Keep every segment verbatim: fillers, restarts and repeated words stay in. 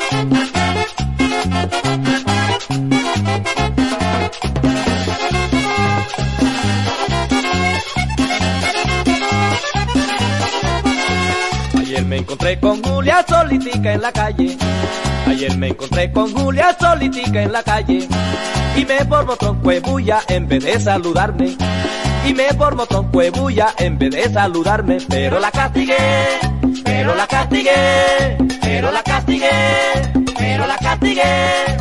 Ayer me encontré con Julia solitica en la calle. Ayer me encontré con Julia solitica en la calle. Y me formó tronco de bulla en vez de saludarme. Y me formó tronco de bulla en vez de saludarme. Pero la castigué, pero la castigué, pero la castigué, pero la castigué.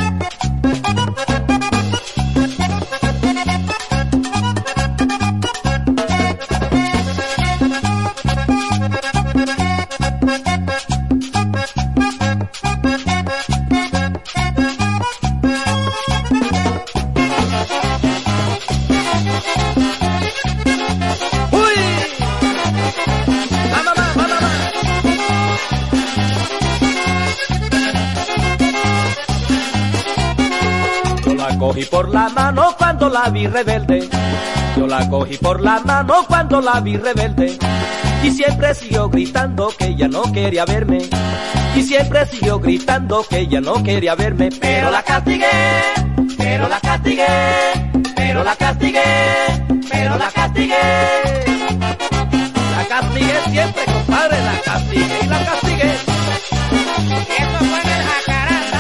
Cogí por la mano cuando la vi rebelde. Yo la cogí por la mano cuando la vi rebelde. Y siempre siguió gritando que ella no quería verme. Y siempre siguió gritando que ella no quería verme. Pero la castigué, pero la castigué, pero la castigué, pero la castigué. La castigué siempre, compadre, la castigué y la castigué. Eso fue en el Jacaranda.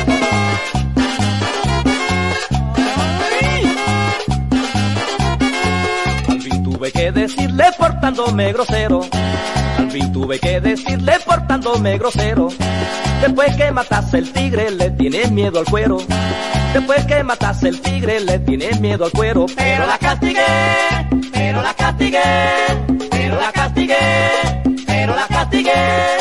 Tuve que decirle portándome grosero, al fin tuve que decirle portándome grosero. Después que mataste el tigre le tienes miedo al cuero. Después que mataste el tigre le tienes miedo al cuero. Pero la castigué, pero la castigué, pero la castigué, pero la castigué.